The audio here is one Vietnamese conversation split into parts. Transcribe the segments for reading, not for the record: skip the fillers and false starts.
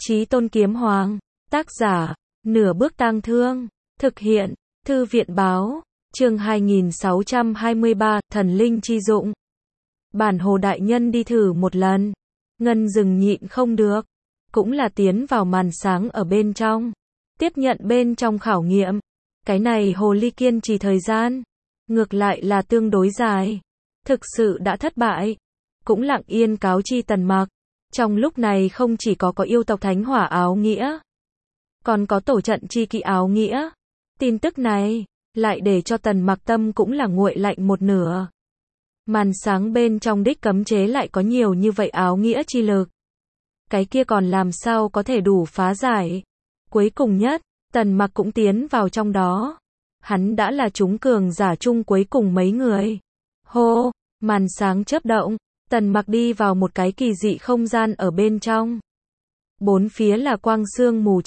Chí Tôn Kiếm Hoàng. Tác giả, Nửa Bước Tang Thương. Thực hiện, Thư viện báo. Chương 2623, Thần Linh Chi Dụng. Bản Hồ đại nhân đi thử một lần. Ngân Dừng nhịn không được. Cũng là tiến vào màn sáng ở bên trong. Tiếp nhận bên trong khảo nghiệm. Cái này hồ ly kiên trì thời gian. Ngược lại là tương đối dài. Thực sự đã thất bại. Cũng lặng yên cáo chi Tần Mặc. Trong lúc này không chỉ có yêu tộc thánh hỏa áo nghĩa. Còn có tổ trận chi kỵ áo nghĩa. Tin tức này, lại để cho Tần Mặc tâm cũng là nguội lạnh một nửa. Màn sáng bên trong đích cấm chế lại có nhiều như vậy áo nghĩa chi lực. Cái kia còn làm sao có thể đủ phá giải. Cuối cùng nhất, Tần Mặc cũng tiến vào trong đó. Hắn đã là chúng cường giả chung cuối cùng mấy người. Hô, màn sáng chớp động, Tần Mặc đi vào một cái kỳ dị không gian ở bên trong. Bốn phía là quang sương mù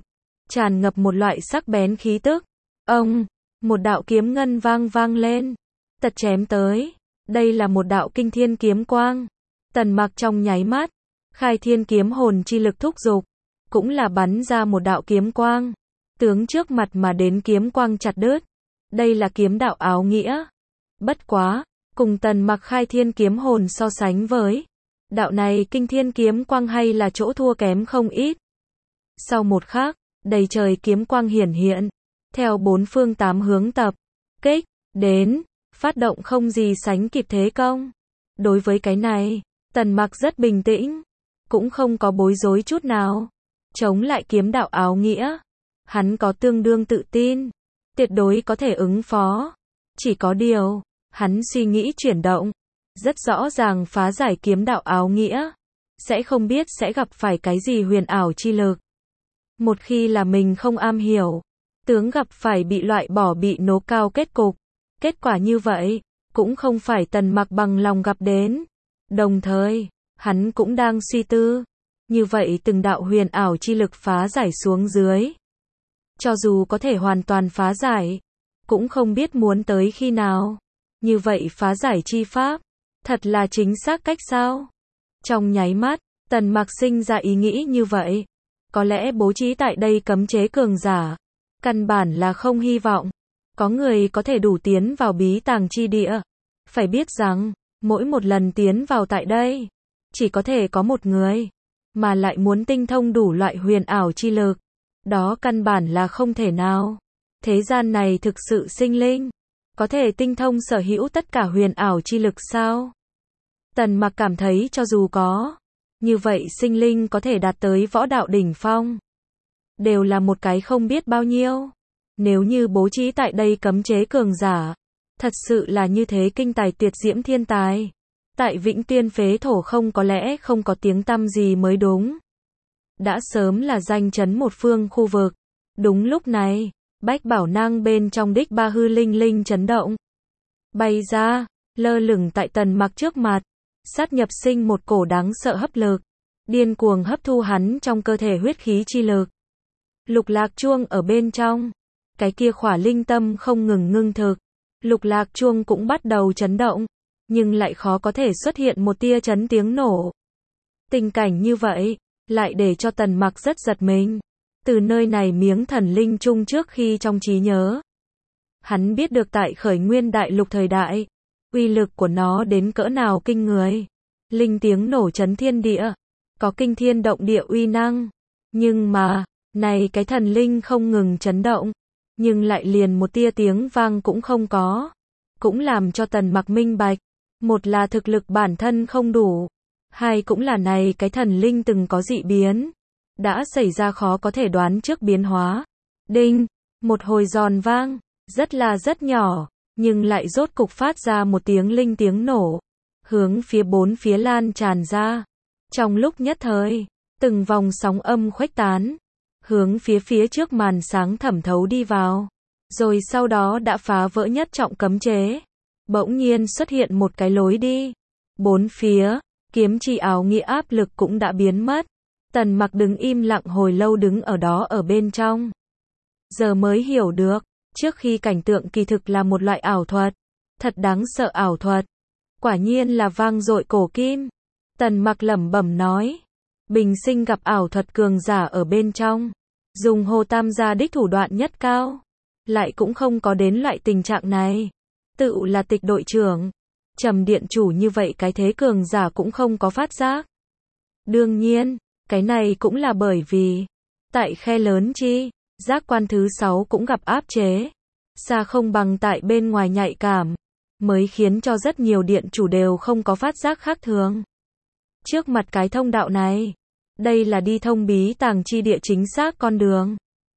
tràn ngập một loại sắc bén khí tức. Ông, một đạo kiếm ngân vang lên, tật chém tới. Đây là một đạo kinh thiên kiếm quang. Tần Mặc trong nháy mắt, khai thiên kiếm hồn chi lực thúc dục, cũng là bắn ra một đạo kiếm quang, tướng trước mặt mà đến kiếm quang chặt đứt. Đây là kiếm đạo áo nghĩa. Bất quá, cùng Tần Mặc khai thiên kiếm hồn so sánh với, đạo này kinh thiên kiếm quang hay là chỗ thua kém không ít. Sau một khắc, đầy trời kiếm quang hiển hiện, theo bốn phương tám hướng tập kích đến, phát động không gì sánh kịp thế công. Đối với cái này, Tần Mặc rất bình tĩnh, cũng không có bối rối chút nào. Chống lại kiếm đạo áo nghĩa, hắn có tương đương tự tin, tuyệt đối có thể ứng phó. Chỉ có điều, hắn suy nghĩ chuyển động, rất rõ ràng phá giải kiếm đạo áo nghĩa, sẽ không biết sẽ gặp phải cái gì huyền ảo chi lực. Một khi là mình không am hiểu, tướng gặp phải bị loại bỏ bị nố cao kết cục. Kết quả như vậy, cũng không phải Tần Mặc bằng lòng gặp đến. Đồng thời, hắn cũng đang suy tư, như vậy từng đạo huyền ảo chi lực phá giải xuống dưới. Cho dù có thể hoàn toàn phá giải, cũng không biết muốn tới khi nào. Như vậy phá giải chi pháp, thật là chính xác cách sao? Trong nháy mắt, Tần Mặc sinh ra ý nghĩ như vậy. Có lẽ bố trí tại đây cấm chế cường giả, căn bản là không hy vọng có người có thể đủ tiến vào bí tàng chi địa. Phải biết rằng, mỗi một lần tiến vào tại đây, chỉ có thể có một người, mà lại muốn tinh thông đủ loại huyền ảo chi lực. Đó căn bản là không thể nào. Thế gian này thực sự sinh linh, có thể tinh thông sở hữu tất cả huyền ảo chi lực sao? Tần Mặc cảm thấy cho dù có, như vậy sinh linh có thể đạt tới võ đạo đỉnh phong, đều là một cái không biết bao nhiêu. Nếu như bố trí tại đây cấm chế cường giả, thật sự là như thế kinh tài tuyệt diễm thiên tài. Tại Vĩnh Tiên phế thổ không có lẽ không có tiếng tăm gì mới đúng. Đã sớm là danh chấn một phương khu vực. Đúng lúc này, Bách Bảo Nang bên trong đích ba hư linh linh chấn động. Bay ra, lơ lửng tại Tần Mặc trước mặt, sát nhập sinh một cổ đáng sợ hấp lực, điên cuồng hấp thu hắn trong cơ thể huyết khí chi lực. Lục lạc chuông ở bên trong, cái kia khỏa linh tâm không ngừng ngưng thực, lục lạc chuông cũng bắt đầu chấn động, nhưng lại khó có thể xuất hiện một tia chấn tiếng nổ. Tình cảnh như vậy, lại để cho Tần Mặc rất giật mình. Từ nơi này miếng thần linh chung trước khi trong trí nhớ, hắn biết được tại khởi nguyên đại lục thời đại, uy lực của nó đến cỡ nào kinh người. Linh tiếng nổ chấn thiên địa, có kinh thiên động địa uy năng. Nhưng mà, này cái thần linh không ngừng chấn động, nhưng lại liền một tia tiếng vang cũng không có. Cũng làm cho Tần Mặc minh bạch, một là thực lực bản thân không đủ, hai cũng là này cái thần linh từng có dị biến, đã xảy ra khó có thể đoán trước biến hóa. Đinh, một hồi giòn vang, rất nhỏ, nhưng lại rốt cục phát ra một tiếng linh tiếng nổ, hướng phía bốn phía lan tràn ra. Trong lúc nhất thời, từng vòng sóng âm khuếch tán, hướng phía trước màn sáng thẩm thấu đi vào, rồi sau đó đã phá vỡ nhất trọng cấm chế. Bỗng nhiên xuất hiện một cái lối đi. Bốn phía, kiếm chi áo nghĩa áp lực cũng đã biến mất. Tần Mặc đứng im lặng hồi lâu đứng ở đó ở bên trong. Giờ mới hiểu được, trước khi cảnh tượng kỳ thực là một loại ảo thuật. Thật đáng sợ ảo thuật. Quả nhiên là vang dội cổ kim. Tần Mặc lẩm bẩm nói. bình sinh gặp ảo thuật cường giả ở bên trong. Dùng Hồ Tam gia đích thủ đoạn nhất cao. Lại cũng không có đến loại tình trạng này. Tự là Tịch đội trưởng. Trầm điện chủ như vậy cái thế cường giả cũng không có phát giác. Đương nhiên, cái này cũng là bởi vì, tại khe lớn chi, giác quan thứ 6 cũng gặp áp chế. Xa không bằng tại bên ngoài nhạy cảm. Mới khiến cho rất nhiều điện chủ đều không có phát giác khác thường. Trước mặt cái thông đạo này, đây là đi thông bí tàng chi địa chính xác con đường.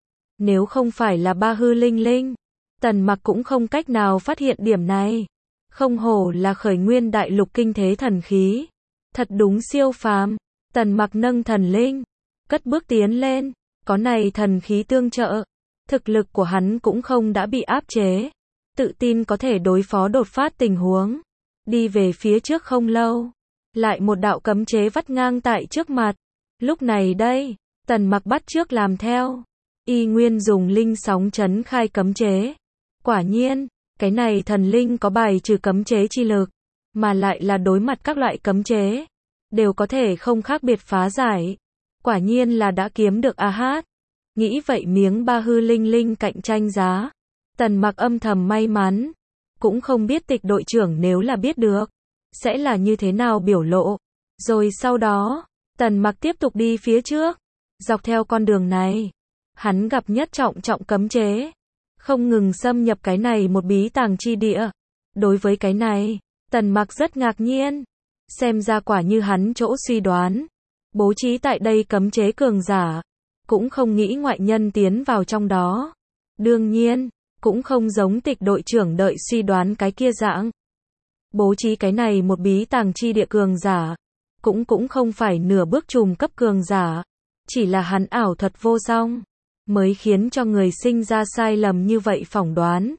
Nếu không phải là ba hư linh linh, Tần Mặc cũng không cách nào phát hiện điểm này. Không hổ là khởi nguyên đại lục kinh thế thần khí. Thật đúng siêu phàm. Tần Mặc nâng thần linh, cất bước tiến lên, có này thần khí tương trợ. Thực lực của hắn cũng không đã bị áp chế. Tự tin có thể đối phó đột phát tình huống. Đi về phía trước không lâu. Lại một đạo cấm chế vắt ngang tại trước mặt. Lúc này đây, Tần Mặc bắt trước làm theo. Y nguyên dùng linh sóng chấn khai cấm chế. Quả nhiên, cái này thần linh có bài trừ cấm chế chi lực. Mà lại là đối mặt các loại cấm chế. Đều có thể không khác biệt phá giải. Quả nhiên là đã kiếm được a hát. Nghĩ vậy miếng ba hư linh linh cạnh tranh giá. Tần Mặc âm thầm may mắn. Cũng không biết Tịch đội trưởng nếu là biết được. Sẽ là như thế nào biểu lộ. Rồi sau đó, Tần Mặc tiếp tục đi phía trước. Dọc theo con đường này. Hắn gặp nhất trọng cấm chế. Không ngừng xâm nhập cái này một bí tàng chi địa. Đối với cái này, Tần Mặc rất ngạc nhiên. Xem ra quả như hắn chỗ suy đoán. Bố trí tại đây cấm chế cường giả. Cũng không nghĩ ngoại nhân tiến vào trong đó. Đương nhiên, cũng không giống Tịch đội trưởng đợi suy đoán cái kia dạng. Bố trí cái này một bí tàng chi địa cường giả. Cũng không phải nửa bước trùm cấp cường giả. Chỉ là hắn ảo thuật vô song. Mới khiến cho người sinh ra sai lầm như vậy phỏng đoán.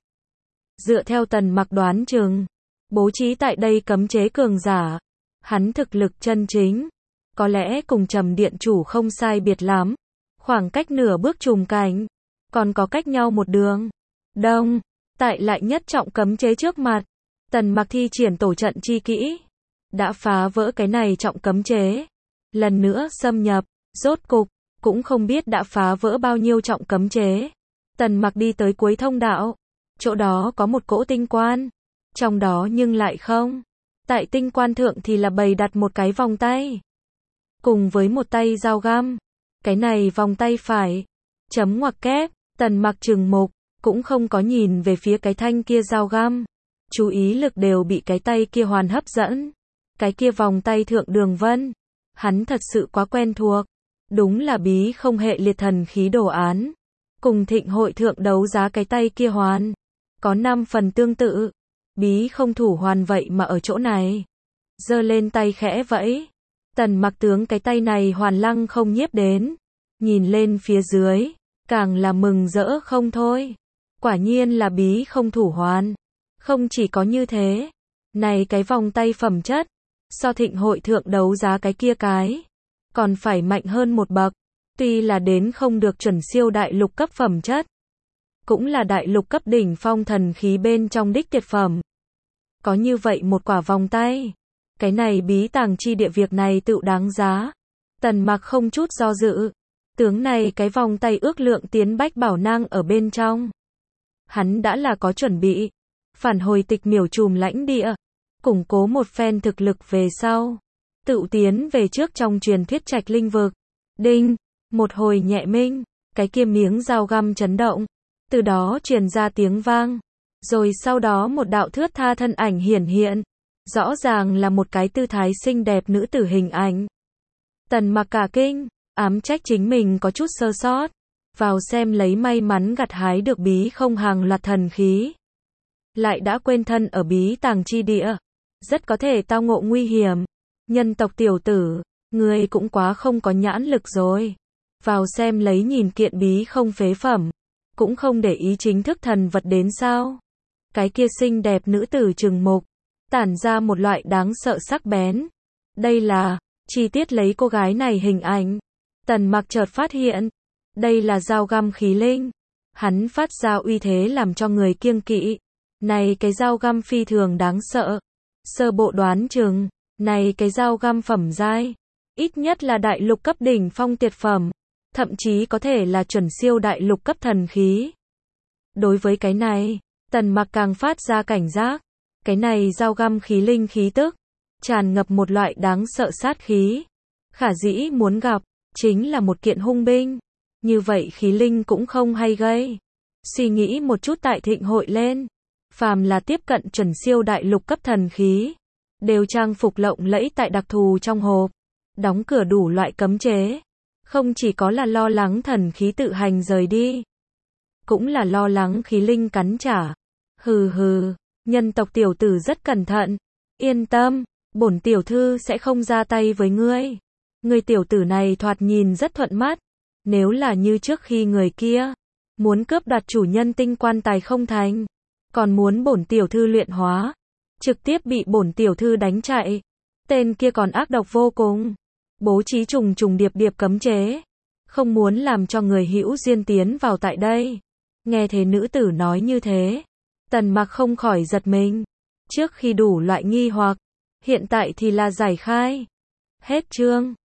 Dựa theo Tần Mặc đoán chừng. Bố trí tại đây cấm chế cường giả. Hắn thực lực chân chính. Có lẽ cùng Trầm điện chủ không sai biệt lắm. Khoảng cách nửa bước trùm cảnh. Còn có cách nhau một đường. Đông. Tại lại nhất trọng cấm chế trước mặt. Tần Mặc thi triển tổ trận chi kỹ. Đã phá vỡ cái này trọng cấm chế. Lần nữa xâm nhập. Rốt cục. Cũng không biết đã phá vỡ bao nhiêu trọng cấm chế. Tần Mặc đi tới cuối thông đạo. Chỗ đó có một cỗ tinh quan. Trong đó nhưng lại không. Tại tinh quan thượng thì là bày đặt một cái vòng tay. Cùng với một tay dao găm. Cái này vòng tay phải. Chấm ngoặc kép. Tần Mặc trừng mục. Cũng không có nhìn về phía cái thanh kia dao găm. Chú ý lực đều bị cái tay kia hoàn hấp dẫn. Cái kia vòng tay thượng đường vân. Hắn thật sự quá quen thuộc. Đúng là bí không hệ liệt thần khí đồ án. Cùng thịnh hội thượng đấu giá cái tay kia hoàn. Có 5 phần tương tự. Bí không thủ hoàn vậy mà ở chỗ này. Giơ lên tay khẽ vẫy. Tần Mặc tướng cái tay này hoàn lăng không nhiếp đến. Nhìn lên phía dưới. Càng là mừng rỡ không thôi. Quả nhiên là bí không thủ hoàn. Không chỉ có như thế. Này cái vòng tay phẩm chất. So thịnh hội thượng đấu giá cái kia cái. Còn phải mạnh hơn một bậc. Tuy là đến không được chuẩn siêu đại lục cấp phẩm chất. Cũng là đại lục cấp đỉnh phong thần khí bên trong đích tuyệt phẩm. Có như vậy một quả vòng tay. Cái này bí tàng chi địa việc này tự đáng giá. Tần Mặc không chút do dự. Tướng này cái vòng tay ước lượng tiến bách bảo nang ở bên trong. Hắn đã là có chuẩn bị. Phản hồi Tịch miểu trùm lãnh địa. Củng cố một phen thực lực về sau. Tự tiến về trước trong truyền thuyết trạch linh vực. Đinh. Một hồi nhẹ minh. Cái kia miếng dao găm chấn động. Từ đó truyền ra tiếng vang. Rồi sau đó một đạo thướt tha thân ảnh hiển hiện. Rõ ràng là một cái tư thái xinh đẹp nữ tử hình ảnh. Tần Mặc cả kinh. Ám trách chính mình có chút sơ sót. Vào xem lấy may mắn gặt hái được bí không hàng loạt thần khí. Lại đã quên thân ở bí tàng chi địa. Rất có thể tao ngộ nguy hiểm. Nhân tộc tiểu tử. Người cũng quá không có nhãn lực rồi. Vào xem lấy nhìn kiện bí không phế phẩm. Cũng không để ý chính thức thần vật đến sao. Cái kia xinh đẹp nữ tử trừng mục. Tản ra một loại đáng sợ sắc bén. Đây là chi tiết lấy cô gái này hình ảnh. Tần Mặc chợt phát hiện. Đây là dao găm khí linh. Hắn phát ra uy thế làm cho người kiêng kỵ. Này cái dao găm phi thường đáng sợ. Sơ bộ đoán chừng. Này cái dao găm phẩm giai. ít nhất là đại lục cấp đỉnh phong tuyệt phẩm, thậm chí có thể là chuẩn siêu đại lục cấp thần khí. Đối với cái này, Tần Mặc càng phát ra cảnh giác. Cái này dao găm khí linh khí tức, tràn ngập một loại đáng sợ sát khí. Khả dĩ muốn gặp, chính là một kiện hung binh. Như vậy khí linh cũng không hay gây. Suy nghĩ một chút tại thịnh hội lên. Phàm là tiếp cận chuẩn siêu đại lục cấp thần khí, đều trang phục lộng lẫy tại đặc thù trong hộp. Đóng cửa đủ loại cấm chế. Không chỉ có là lo lắng thần khí tự hành rời đi, cũng là lo lắng khí linh cắn trả. Hừ hừ, nhân tộc tiểu tử rất cẩn thận. Yên tâm, bổn tiểu thư sẽ không ra tay với ngươi. Người tiểu tử này thoạt nhìn rất thuận mắt. Nếu là như trước khi người kia muốn cướp đoạt chủ nhân tinh quan tài không thành, còn muốn bổn tiểu thư luyện hóa, trực tiếp bị bổn tiểu thư đánh chạy. Tên kia còn ác độc vô cùng, bố trí trùng trùng điệp điệp cấm chế, không muốn làm cho người hữu duyên tiến vào tại đây. Nghe thế nữ tử nói như thế, Tần Mặc không khỏi giật mình. Trước khi đủ loại nghi hoặc, hiện tại thì là giải khai. Hết chương.